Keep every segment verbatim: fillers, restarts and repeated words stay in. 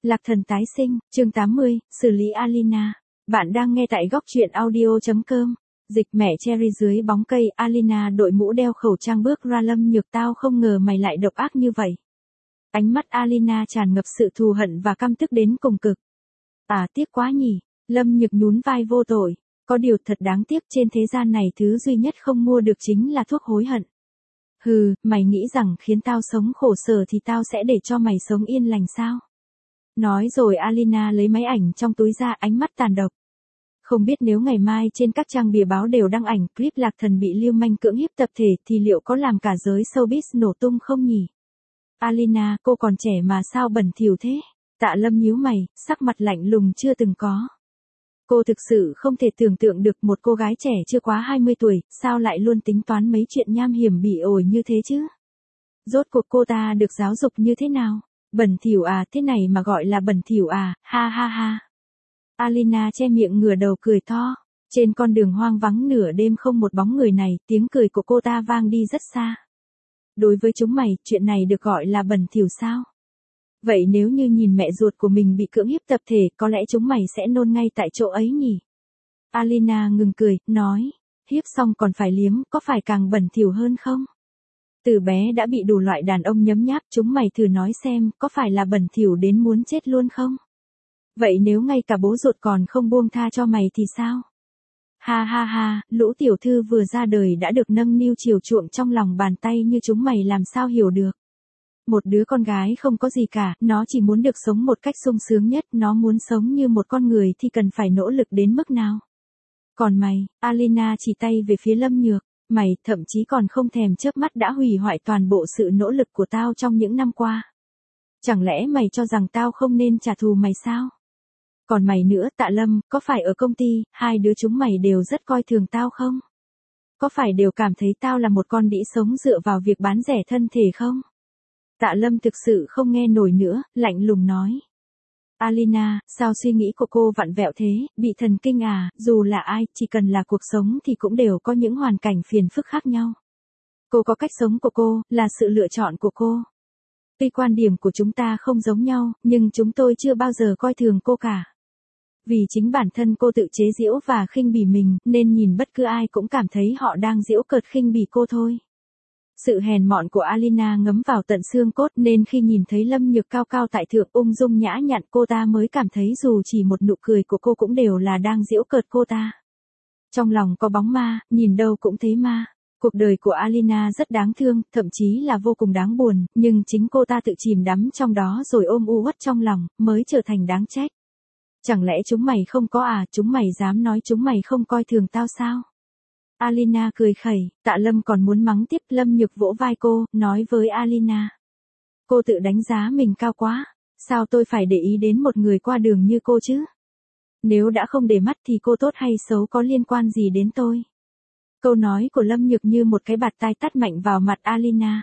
Lạc thần tái sinh, chương tám mươi, xử lý Alina. Bạn đang nghe tại góc truyện audio chấm com. Dịch mẹ cherry dưới bóng cây, Alina đội mũ đeo khẩu trang bước ra. Lâm Nhược, tao không ngờ mày lại độc ác như vậy. Ánh mắt Alina tràn ngập sự thù hận và căm tức đến cùng cực. À, tiếc quá nhỉ. Lâm Nhược nhún vai vô tội. Có điều thật đáng tiếc, trên thế gian này thứ duy nhất không mua được chính là thuốc hối hận. Hừ, mày nghĩ rằng khiến tao sống khổ sở thì tao sẽ để cho mày sống yên lành sao? Nói rồi Alina lấy máy ảnh trong túi ra, ánh mắt tàn độc. Không biết nếu ngày mai trên các trang bìa báo đều đăng ảnh clip Lạc Thần bị lưu manh cưỡng hiếp tập thể thì liệu có làm cả giới showbiz nổ tung không nhỉ? Alina, cô còn trẻ mà sao bẩn thỉu thế? Tạ Lâm nhíu mày, sắc mặt lạnh lùng chưa từng có. Cô thực sự không thể tưởng tượng được một cô gái trẻ chưa quá hai mươi tuổi, sao lại luôn tính toán mấy chuyện nham hiểm bỉ ổi như thế chứ? Rốt cuộc cô ta được giáo dục như thế nào? Bẩn thỉu à, thế này mà gọi là bẩn thỉu à, ha ha ha. Alina che miệng ngửa đầu cười to. Trên con đường hoang vắng nửa đêm không một bóng người này, tiếng cười của cô ta vang đi rất xa. Đối với chúng mày, chuyện này được gọi là bẩn thỉu sao? Vậy nếu như nhìn mẹ ruột của mình bị cưỡng hiếp tập thể, có lẽ chúng mày sẽ nôn ngay tại chỗ ấy nhỉ? Alina ngừng cười, nói, hiếp xong còn phải liếm, có phải càng bẩn thỉu hơn không? Từ bé đã bị đủ loại đàn ông nhấm nháp, chúng mày thử nói xem, có phải là bẩn thỉu đến muốn chết luôn không? Vậy nếu ngay cả bố ruột còn không buông tha cho mày thì sao? Ha ha ha, lũ tiểu thư vừa ra đời đã được nâng niu chiều chuộng trong lòng bàn tay như chúng mày làm sao hiểu được? Một đứa con gái không có gì cả, nó chỉ muốn được sống một cách sung sướng nhất, nó muốn sống như một con người thì cần phải nỗ lực đến mức nào? Còn mày, Alina chỉ tay về phía Lâm Nhược, mày thậm chí còn không thèm chớp mắt đã hủy hoại toàn bộ sự nỗ lực của tao trong những năm qua. Chẳng lẽ mày cho rằng tao không nên trả thù mày sao? Còn mày nữa, Tạ Lâm, có phải ở công ty, hai đứa chúng mày đều rất coi thường tao không? Có phải đều cảm thấy tao là một con đĩ sống dựa vào việc bán rẻ thân thể không? Tạ Lâm thực sự không nghe nổi nữa, lạnh lùng nói. Alina, sao suy nghĩ của cô vặn vẹo thế, bị thần kinh à, dù là ai, chỉ cần là cuộc sống thì cũng đều có những hoàn cảnh phiền phức khác nhau. Cô có cách sống của cô, là sự lựa chọn của cô. Tuy quan điểm của chúng ta không giống nhau, nhưng chúng tôi chưa bao giờ coi thường cô cả. Vì chính bản thân cô tự chế giễu và khinh bỉ mình, nên nhìn bất cứ ai cũng cảm thấy họ đang giễu cợt khinh bỉ cô thôi. Sự hèn mọn của Alina ngấm vào tận xương cốt nên khi nhìn thấy Lâm Nhược cao cao tại thượng ung dung nhã nhặn, cô ta mới cảm thấy dù chỉ một nụ cười của cô cũng đều là đang giễu cợt cô ta. Trong lòng có bóng ma, nhìn đâu cũng thấy ma. Cuộc đời của Alina rất đáng thương, thậm chí là vô cùng đáng buồn, nhưng chính cô ta tự chìm đắm trong đó rồi ôm u uất trong lòng, mới trở thành đáng trách. Chẳng lẽ chúng mày không có à, chúng mày dám nói chúng mày không coi thường tao sao? Alina cười khẩy, Tạ Lâm còn muốn mắng tiếp, Lâm Nhược vỗ vai cô, nói với Alina. Cô tự đánh giá mình cao quá, sao tôi phải để ý đến một người qua đường như cô chứ? Nếu đã không để mắt thì cô tốt hay xấu có liên quan gì đến tôi? Câu nói của Lâm Nhược như một cái bạt tai tát mạnh vào mặt Alina.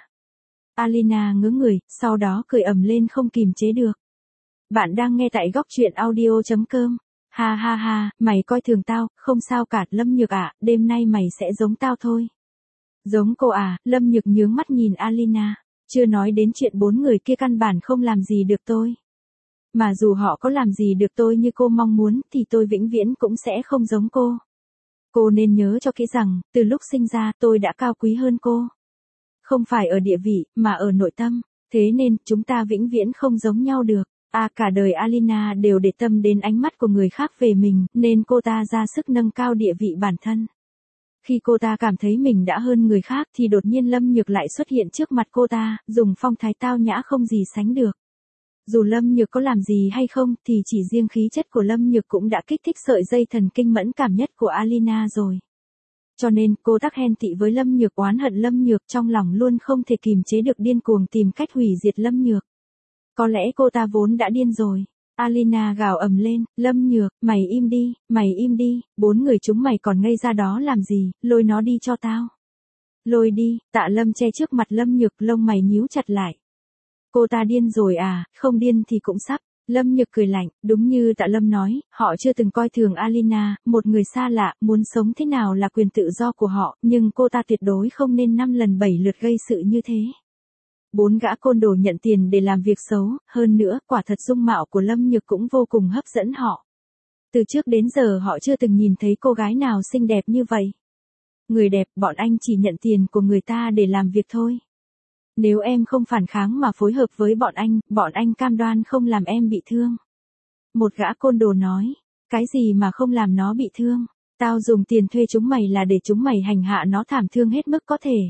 Alina ngớ người, sau đó cười ầm lên không kìm chế được. Bạn đang nghe tại góc truyện audio chấm com. Ha ha ha, mày coi thường tao, không sao cả, Lâm Nhược ạ, đêm nay mày sẽ giống tao thôi. Giống cô à, Lâm Nhược nhướng mắt nhìn Alina, chưa nói đến chuyện bốn người kia căn bản không làm gì được tôi. Mà dù họ có làm gì được tôi như cô mong muốn thì tôi vĩnh viễn cũng sẽ không giống cô. Cô nên nhớ cho kỹ rằng, từ lúc sinh ra tôi đã cao quý hơn cô. Không phải ở địa vị, mà ở nội tâm, thế nên chúng ta vĩnh viễn không giống nhau được. À, cả đời Alina đều để tâm đến ánh mắt của người khác về mình, nên cô ta ra sức nâng cao địa vị bản thân. Khi cô ta cảm thấy mình đã hơn người khác thì đột nhiên Lâm Nhược lại xuất hiện trước mặt cô ta, dùng phong thái tao nhã không gì sánh được. Dù Lâm Nhược có làm gì hay không thì chỉ riêng khí chất của Lâm Nhược cũng đã kích thích sợi dây thần kinh mẫn cảm nhất của Alina rồi. Cho nên cô tác ghen tị với Lâm Nhược, oán hận Lâm Nhược, trong lòng luôn không thể kìm chế được, điên cuồng tìm cách hủy diệt Lâm Nhược. Có lẽ cô ta vốn đã điên rồi. Alina gào ầm lên, Lâm Nhược, mày im đi, mày im đi, bốn người chúng mày còn ngây ra đó làm gì, lôi nó đi cho tao. Lôi đi, Tạ Lâm che trước mặt Lâm Nhược, lông mày nhíu chặt lại. Cô ta điên rồi à, không điên thì cũng sắp. Lâm Nhược cười lạnh, đúng như Tạ Lâm nói, họ chưa từng coi thường Alina, một người xa lạ, muốn sống thế nào là quyền tự do của họ, nhưng cô ta tuyệt đối không nên năm lần bảy lượt gây sự như thế. Bốn gã côn đồ nhận tiền để làm việc xấu, hơn nữa, quả thật dung mạo của Lâm Nhược cũng vô cùng hấp dẫn họ. Từ trước đến giờ họ chưa từng nhìn thấy cô gái nào xinh đẹp như vậy. Người đẹp, bọn anh chỉ nhận tiền của người ta để làm việc thôi. Nếu em không phản kháng mà phối hợp với bọn anh, bọn anh cam đoan không làm em bị thương. Một gã côn đồ nói, cái gì mà không làm nó bị thương, tao dùng tiền thuê chúng mày là để chúng mày hành hạ nó thảm thương hết mức có thể.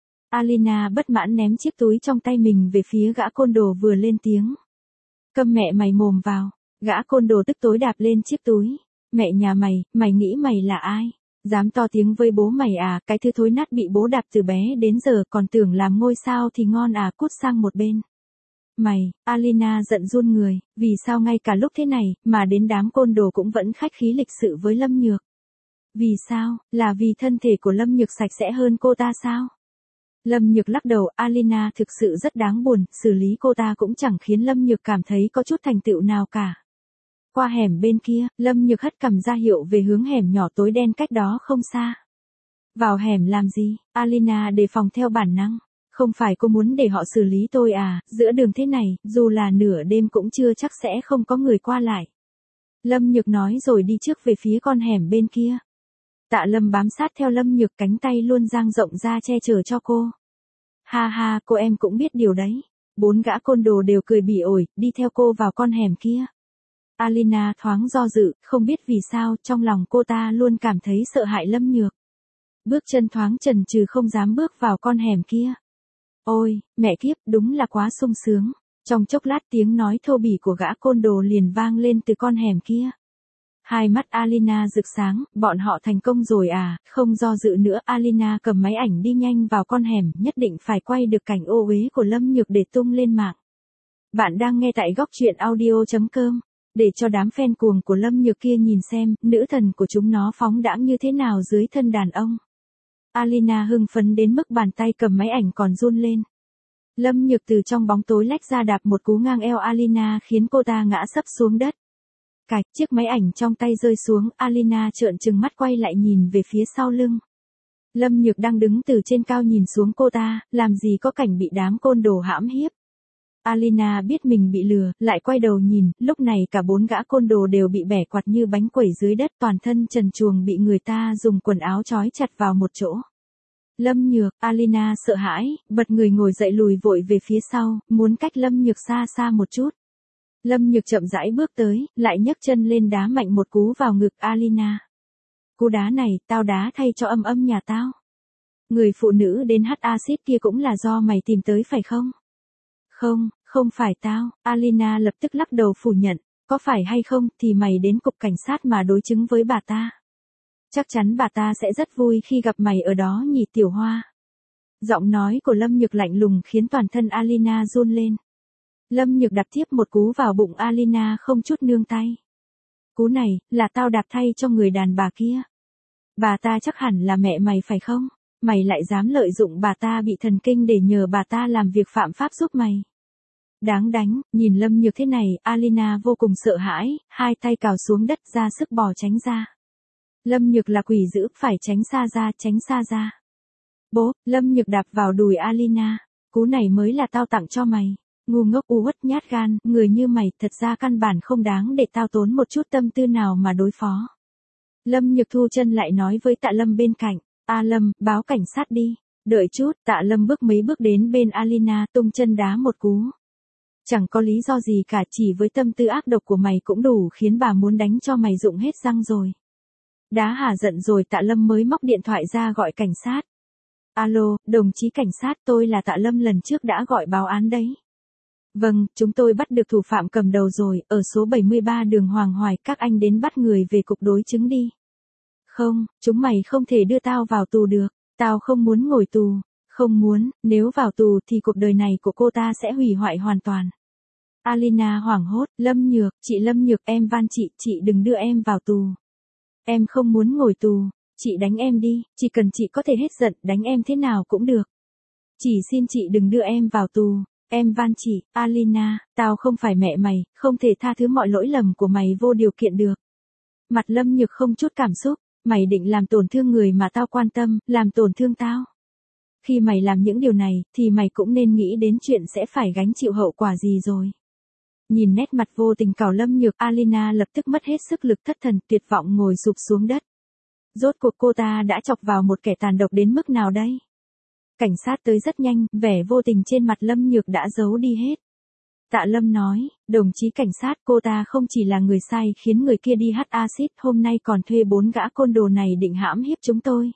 Alina bất mãn ném chiếc túi trong tay mình về phía gã côn đồ vừa lên tiếng. Câm mẹ mày mồm vào, gã côn đồ tức tối đạp lên chiếc túi. Mẹ nhà mày, mày nghĩ mày là ai? Dám to tiếng với bố mày à, cái thứ thối nát bị bố đạp từ bé đến giờ còn tưởng làm ngôi sao thì ngon à, cút sang một bên. Mày, Alina giận run người, vì sao ngay cả lúc thế này, mà đến đám côn đồ cũng vẫn khách khí lịch sự với Lâm Nhược. Vì sao, là vì thân thể của Lâm Nhược sạch sẽ hơn cô ta sao? Lâm Nhược lắc đầu, Alina thực sự rất đáng buồn, xử lý cô ta cũng chẳng khiến Lâm Nhược cảm thấy có chút thành tựu nào cả. Qua hẻm bên kia, Lâm Nhược hất cằm ra hiệu về hướng hẻm nhỏ tối đen cách đó không xa. Vào hẻm làm gì? Alina đề phòng theo bản năng. Không phải cô muốn để họ xử lý tôi à, giữa đường thế này, dù là nửa đêm cũng chưa chắc sẽ không có người qua lại. Lâm Nhược nói rồi đi trước về phía con hẻm bên kia. Tạ Lâm bám sát theo Lâm Nhược, cánh tay luôn dang rộng ra che chở cho cô. Ha ha, cô em cũng biết điều đấy. Bốn gã côn đồ đều cười bỉ ổi, đi theo cô vào con hẻm kia. Alina thoáng do dự, không biết vì sao, trong lòng cô ta luôn cảm thấy sợ hãi Lâm Nhược. Bước chân thoáng chần chừ không dám bước vào con hẻm kia. Ôi, mẹ kiếp, đúng là quá sung sướng. Trong chốc lát tiếng nói thô bỉ của gã côn đồ liền vang lên từ con hẻm kia. Hai mắt Alina rực sáng, bọn họ thành công rồi à, không do dự nữa, Alina cầm máy ảnh đi nhanh vào con hẻm, nhất định phải quay được cảnh ô uế của Lâm Nhược để tung lên mạng. Bạn đang nghe tại góc truyện audio chấm com, để cho đám fan cuồng của Lâm Nhược kia nhìn xem, nữ thần của chúng nó phóng đãng như thế nào dưới thân đàn ông. Alina hưng phấn đến mức bàn tay cầm máy ảnh còn run lên. Lâm Nhược từ trong bóng tối lách ra đạp một cú ngang eo Alina khiến cô ta ngã sấp xuống đất. Cạch, chiếc máy ảnh trong tay rơi xuống, Alina trợn trừng mắt quay lại nhìn về phía sau lưng. Lâm Nhược đang đứng từ trên cao nhìn xuống cô ta, làm gì có cảnh bị đám côn đồ hãm hiếp. Alina biết mình bị lừa, lại quay đầu nhìn, lúc này cả bốn gã côn đồ đều bị bẻ quạt như bánh quẩy dưới đất, toàn thân trần truồng bị người ta dùng quần áo trói chặt vào một chỗ. Lâm Nhược, Alina sợ hãi, bật người ngồi dậy lùi vội về phía sau, muốn cách Lâm Nhược xa xa một chút. Lâm Nhược chậm rãi bước tới, lại nhấc chân lên đá mạnh một cú vào ngực Alina. Cú đá này, tao đá thay cho âm âm nhà tao. Người phụ nữ đến hắt axit kia cũng là do mày tìm tới phải không? Không, không phải tao, Alina lập tức lắc đầu phủ nhận, có phải hay không thì mày đến cục cảnh sát mà đối chứng với bà ta. Chắc chắn bà ta sẽ rất vui khi gặp mày ở đó nhỉ tiểu hoa. Giọng nói của Lâm Nhược lạnh lùng khiến toàn thân Alina run lên. Lâm Nhược đạp tiếp một cú vào bụng Alina không chút nương tay. Cú này, là tao đạp thay cho người đàn bà kia. Bà ta chắc hẳn là mẹ mày phải không? Mày lại dám lợi dụng bà ta bị thần kinh để nhờ bà ta làm việc phạm pháp giúp mày. Đáng đánh, nhìn Lâm Nhược thế này, Alina vô cùng sợ hãi, hai tay cào xuống đất ra sức bò tránh ra. Lâm Nhược là quỷ dữ, phải tránh xa ra, tránh xa ra. Bố, Lâm Nhược đạp vào đùi Alina, cú này mới là tao tặng cho mày. Ngu ngốc u uất nhát gan, người như mày thật ra căn bản không đáng để tao tốn một chút tâm tư nào mà đối phó. Lâm Nhược thu chân lại nói với Tạ Lâm bên cạnh, A Lâm, báo cảnh sát đi. Đợi chút, Tạ Lâm bước mấy bước đến bên Alina tung chân đá một cú. Chẳng có lý do gì cả, chỉ với tâm tư ác độc của mày cũng đủ khiến bà muốn đánh cho mày rụng hết răng rồi. Đá hả giận rồi Tạ Lâm mới móc điện thoại ra gọi cảnh sát. Alo, đồng chí cảnh sát, tôi là Tạ Lâm lần trước đã gọi báo án đấy. Vâng, chúng tôi bắt được thủ phạm cầm đầu rồi, ở số bảy mươi ba đường Hoàng Hoài, các anh đến bắt người về cục đối chứng đi. Không, chúng mày không thể đưa tao vào tù được, tao không muốn ngồi tù, không muốn, nếu vào tù thì cuộc đời này của cô ta sẽ hủy hoại hoàn toàn. Alina hoảng hốt, Lâm Nhược, chị Lâm Nhược, em van chị, chị đừng đưa em vào tù. Em không muốn ngồi tù, chị đánh em đi, chỉ cần chị có thể hết giận, đánh em thế nào cũng được. Chỉ xin chị đừng đưa em vào tù. Em van chị, Alina, tao không phải mẹ mày, không thể tha thứ mọi lỗi lầm của mày vô điều kiện được. Mặt Lâm Nhược không chút cảm xúc, mày định làm tổn thương người mà tao quan tâm, làm tổn thương tao. Khi mày làm những điều này, thì mày cũng nên nghĩ đến chuyện sẽ phải gánh chịu hậu quả gì rồi. Nhìn nét mặt vô tình cào Lâm Nhược, Alina lập tức mất hết sức lực, thất thần, tuyệt vọng ngồi sụp xuống đất. Rốt cuộc cô ta đã chọc vào một kẻ tàn độc đến mức nào đây? Cảnh sát tới rất nhanh, vẻ vô tình trên mặt Lâm Nhược đã giấu đi hết. Tạ Lâm nói, đồng chí cảnh sát, cô ta không chỉ là người sai khiến người kia đi hắt axit, hôm nay còn thuê bốn gã côn đồ này định hãm hiếp chúng tôi.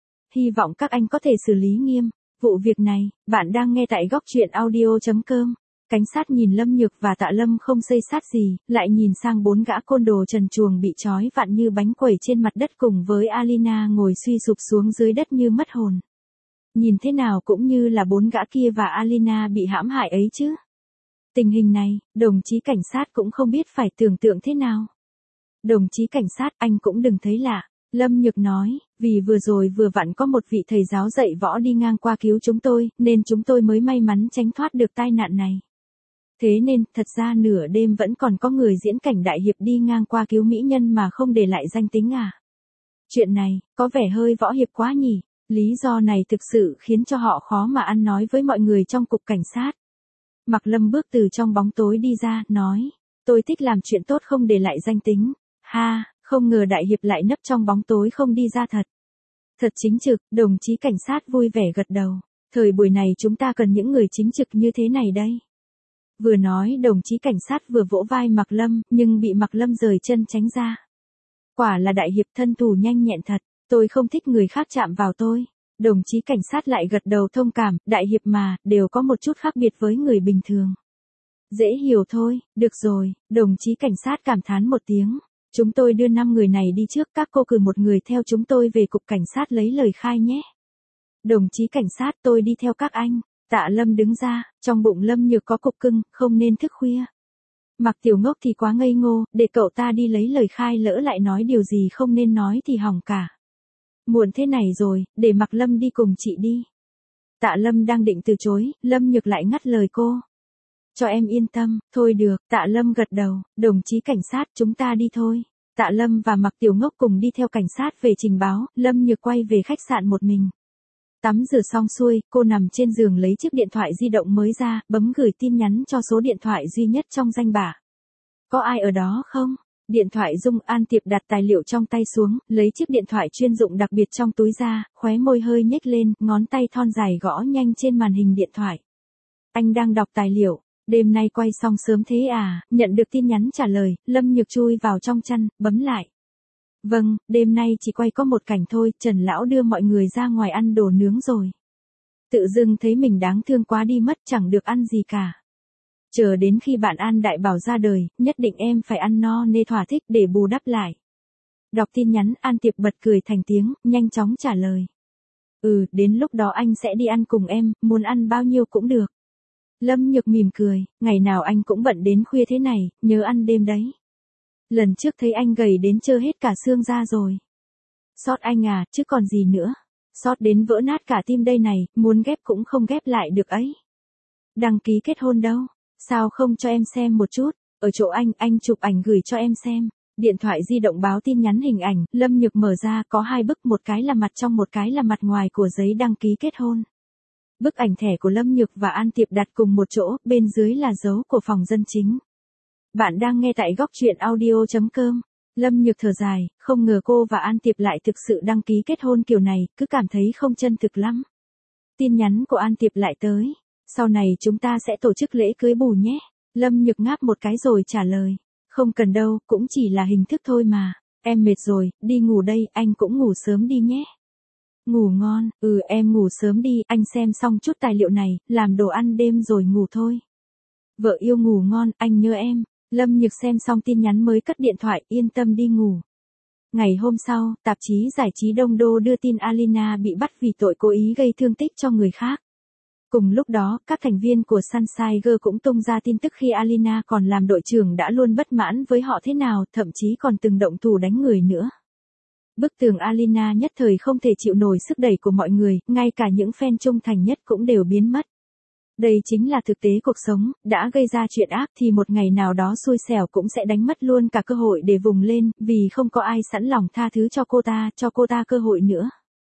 Hy vọng các anh có thể xử lý nghiêm vụ việc này. Bạn đang nghe tại góc truyện audio chấm com. Cảnh sát nhìn Lâm Nhược và Tạ Lâm không xây sát gì, lại nhìn sang bốn gã côn đồ trần truồng bị trói vặn như bánh quẩy trên mặt đất cùng với Alina ngồi suy sụp xuống dưới đất như mất hồn. Nhìn thế nào cũng như là bốn gã kia và Alina bị hãm hại ấy chứ. Tình hình này, đồng chí cảnh sát cũng không biết phải tưởng tượng thế nào. Đồng chí cảnh sát, anh cũng đừng thấy lạ. Lâm Nhược nói, vì vừa rồi vừa vặn có một vị thầy giáo dạy võ đi ngang qua cứu chúng tôi, nên chúng tôi mới may mắn tránh thoát được tai nạn này. Thế nên, thật ra nửa đêm vẫn còn có người diễn cảnh đại hiệp đi ngang qua cứu mỹ nhân mà không để lại danh tính à. Chuyện này, có vẻ hơi võ hiệp quá nhỉ. Lý do này thực sự khiến cho họ khó mà ăn nói với mọi người trong cục cảnh sát. Mạc Lâm bước từ trong bóng tối đi ra, nói, tôi thích làm chuyện tốt không để lại danh tính. Ha, không ngờ đại hiệp lại nấp trong bóng tối không đi ra thật. Thật chính trực, đồng chí cảnh sát vui vẻ gật đầu. Thời buổi này chúng ta cần những người chính trực như thế này đây. Vừa nói đồng chí cảnh sát vừa vỗ vai Mạc Lâm, nhưng bị Mạc Lâm rời chân tránh ra. Quả là đại hiệp thân thủ nhanh nhẹn thật, tôi không thích người khác chạm vào tôi. Đồng chí cảnh sát lại gật đầu thông cảm, đại hiệp mà, đều có một chút khác biệt với người bình thường. Dễ hiểu thôi, được rồi, đồng chí cảnh sát cảm thán một tiếng. Chúng tôi đưa năm người này đi trước, các cô cử một người theo chúng tôi về cục cảnh sát lấy lời khai nhé. Đồng chí cảnh sát, tôi đi theo các anh. Tạ Lâm đứng ra, trong bụng Lâm Nhược có cục cưng, không nên thức khuya. Mặc Tiểu Ngốc thì quá ngây ngô, để cậu ta đi lấy lời khai lỡ lại nói điều gì không nên nói thì hỏng cả. Muộn thế này rồi, để Mạc Lâm đi cùng chị đi. Tạ Lâm đang định từ chối, Lâm Nhược lại ngắt lời cô. Cho em yên tâm, thôi được, Tạ Lâm gật đầu, đồng chí cảnh sát, chúng ta đi thôi. Tạ Lâm và Mạc Tiểu Ngốc cùng đi theo cảnh sát về trình báo, Lâm Nhược quay về khách sạn một mình. Tắm rửa xong xuôi, cô nằm trên giường lấy chiếc điện thoại di động mới ra, bấm gửi tin nhắn cho số điện thoại duy nhất trong danh bạ. Có ai ở đó không? Điện thoại rung, An Tiệp đặt tài liệu trong tay xuống, lấy chiếc điện thoại chuyên dụng đặc biệt trong túi ra, khóe môi hơi nhếch lên, ngón tay thon dài gõ nhanh trên màn hình điện thoại. Anh đang đọc tài liệu, đêm nay quay xong sớm thế à? Nhận được tin nhắn trả lời, Lâm Nhược chui vào trong chăn, bấm lại. Vâng, đêm nay chỉ quay có một cảnh thôi, Trần Lão đưa mọi người ra ngoài ăn đồ nướng rồi. Tự dưng thấy mình đáng thương quá đi mất, chẳng được ăn gì cả. Chờ đến khi bạn An Đại Bảo ra đời, nhất định em phải ăn no nê thỏa thích để bù đắp lại. Đọc tin nhắn, An Tiệp bật cười thành tiếng, nhanh chóng trả lời. Ừ, đến lúc đó anh sẽ đi ăn cùng em, muốn ăn bao nhiêu cũng được. Lâm Nhược mỉm cười, ngày nào anh cũng bận đến khuya thế này, nhớ ăn đêm đấy. Lần trước thấy anh gầy đến trơ hết cả xương ra rồi. Sót anh à, chứ còn gì nữa. Sót đến vỡ nát cả tim đây này, muốn ghép cũng không ghép lại được ấy. Đăng ký kết hôn đâu? Sao không cho em xem một chút? Ở chỗ anh, anh chụp ảnh gửi cho em xem. Điện thoại di động báo tin nhắn hình ảnh, Lâm Nhược mở ra có hai bức, một cái là mặt trong một cái là mặt ngoài của giấy đăng ký kết hôn. Bức ảnh thẻ của Lâm Nhược và An Tiệp đặt cùng một chỗ, bên dưới là dấu của phòng dân chính. Bạn đang nghe tại góc truyện audio chấm com. Lâm Nhược thở dài, không ngờ cô và An Tiệp lại thực sự đăng ký kết hôn kiểu này, cứ cảm thấy không chân thực lắm. Tin nhắn của An Tiệp lại tới. Sau này chúng ta sẽ tổ chức lễ cưới bù nhé. Lâm Nhược ngáp một cái rồi trả lời. Không cần đâu, cũng chỉ là hình thức thôi mà. Em mệt rồi, đi ngủ đây, anh cũng ngủ sớm đi nhé. Ngủ ngon, ừ em ngủ sớm đi, anh xem xong chút tài liệu này, làm đồ ăn đêm rồi ngủ thôi. Vợ yêu ngủ ngon, anh nhớ em. Lâm Nhược xem xong tin nhắn mới cất điện thoại, yên tâm đi ngủ. Ngày hôm sau, tạp chí giải trí Đông Đô đưa tin Alina bị bắt vì tội cố ý gây thương tích cho người khác. Cùng lúc đó, các thành viên của Sunshine Girl cũng tung ra tin tức khi Alina còn làm đội trưởng đã luôn bất mãn với họ thế nào, thậm chí còn từng động thủ đánh người nữa. Bức tường Alina nhất thời không thể chịu nổi sức đẩy của mọi người, ngay cả những fan trung thành nhất cũng đều biến mất. Đây chính là thực tế cuộc sống, đã gây ra chuyện ác thì một ngày nào đó xui xẻo cũng sẽ đánh mất luôn cả cơ hội để vùng lên, vì không có ai sẵn lòng tha thứ cho cô ta, cho cô ta cơ hội nữa.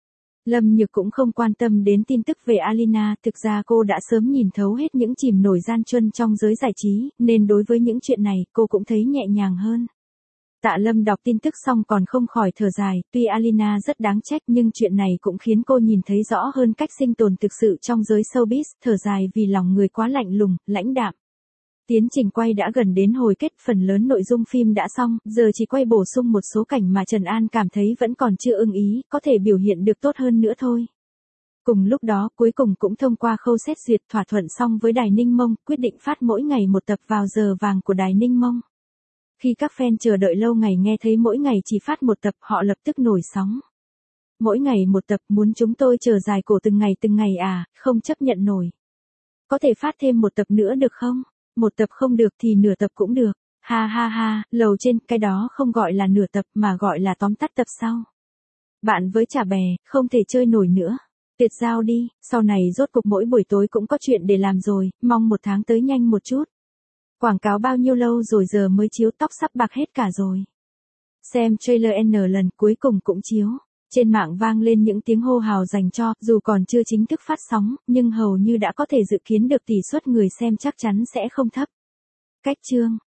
Lâm Nhược cũng không quan tâm đến tin tức về Alina, thực ra cô đã sớm nhìn thấu hết những chìm nổi gian truân trong giới giải trí, nên đối với những chuyện này, cô cũng thấy nhẹ nhàng hơn. Tạ Lâm đọc tin tức xong còn không khỏi thở dài, tuy Alina rất đáng trách nhưng chuyện này cũng khiến cô nhìn thấy rõ hơn cách sinh tồn thực sự trong giới showbiz, thở dài vì lòng người quá lạnh lùng, lãnh đạm. Tiến trình quay đã gần đến hồi kết, phần lớn nội dung phim đã xong, giờ chỉ quay bổ sung một số cảnh mà Trần An cảm thấy vẫn còn chưa ưng ý, có thể biểu hiện được tốt hơn nữa thôi. Cùng lúc đó, cuối cùng cũng thông qua khâu xét duyệt thỏa thuận xong với Đài Ninh Mông, quyết định phát mỗi ngày một tập vào giờ vàng của Đài Ninh Mông. Khi các fan chờ đợi lâu ngày nghe thấy mỗi ngày chỉ phát một tập, họ lập tức nổi sóng. Mỗi ngày một tập, muốn chúng tôi chờ dài cổ từng ngày từng ngày à, không chấp nhận nổi. Có thể phát thêm một tập nữa được không? Một tập không được thì nửa tập cũng được. Ha ha ha, lầu trên, cái đó không gọi là nửa tập mà gọi là tóm tắt tập sau. Bạn với chả bè, không thể chơi nổi nữa. Tuyệt giao đi, sau này rốt cục mỗi buổi tối cũng có chuyện để làm rồi, mong một tháng tới nhanh một chút. Quảng cáo bao nhiêu lâu rồi giờ mới chiếu, tóc sắp bạc hết cả rồi. Xem trailer N lần cuối cùng cũng chiếu. Trên mạng vang lên những tiếng hô hào dành cho, dù còn chưa chính thức phát sóng, nhưng hầu như đã có thể dự kiến được tỷ suất người xem chắc chắn sẽ không thấp. Cách chương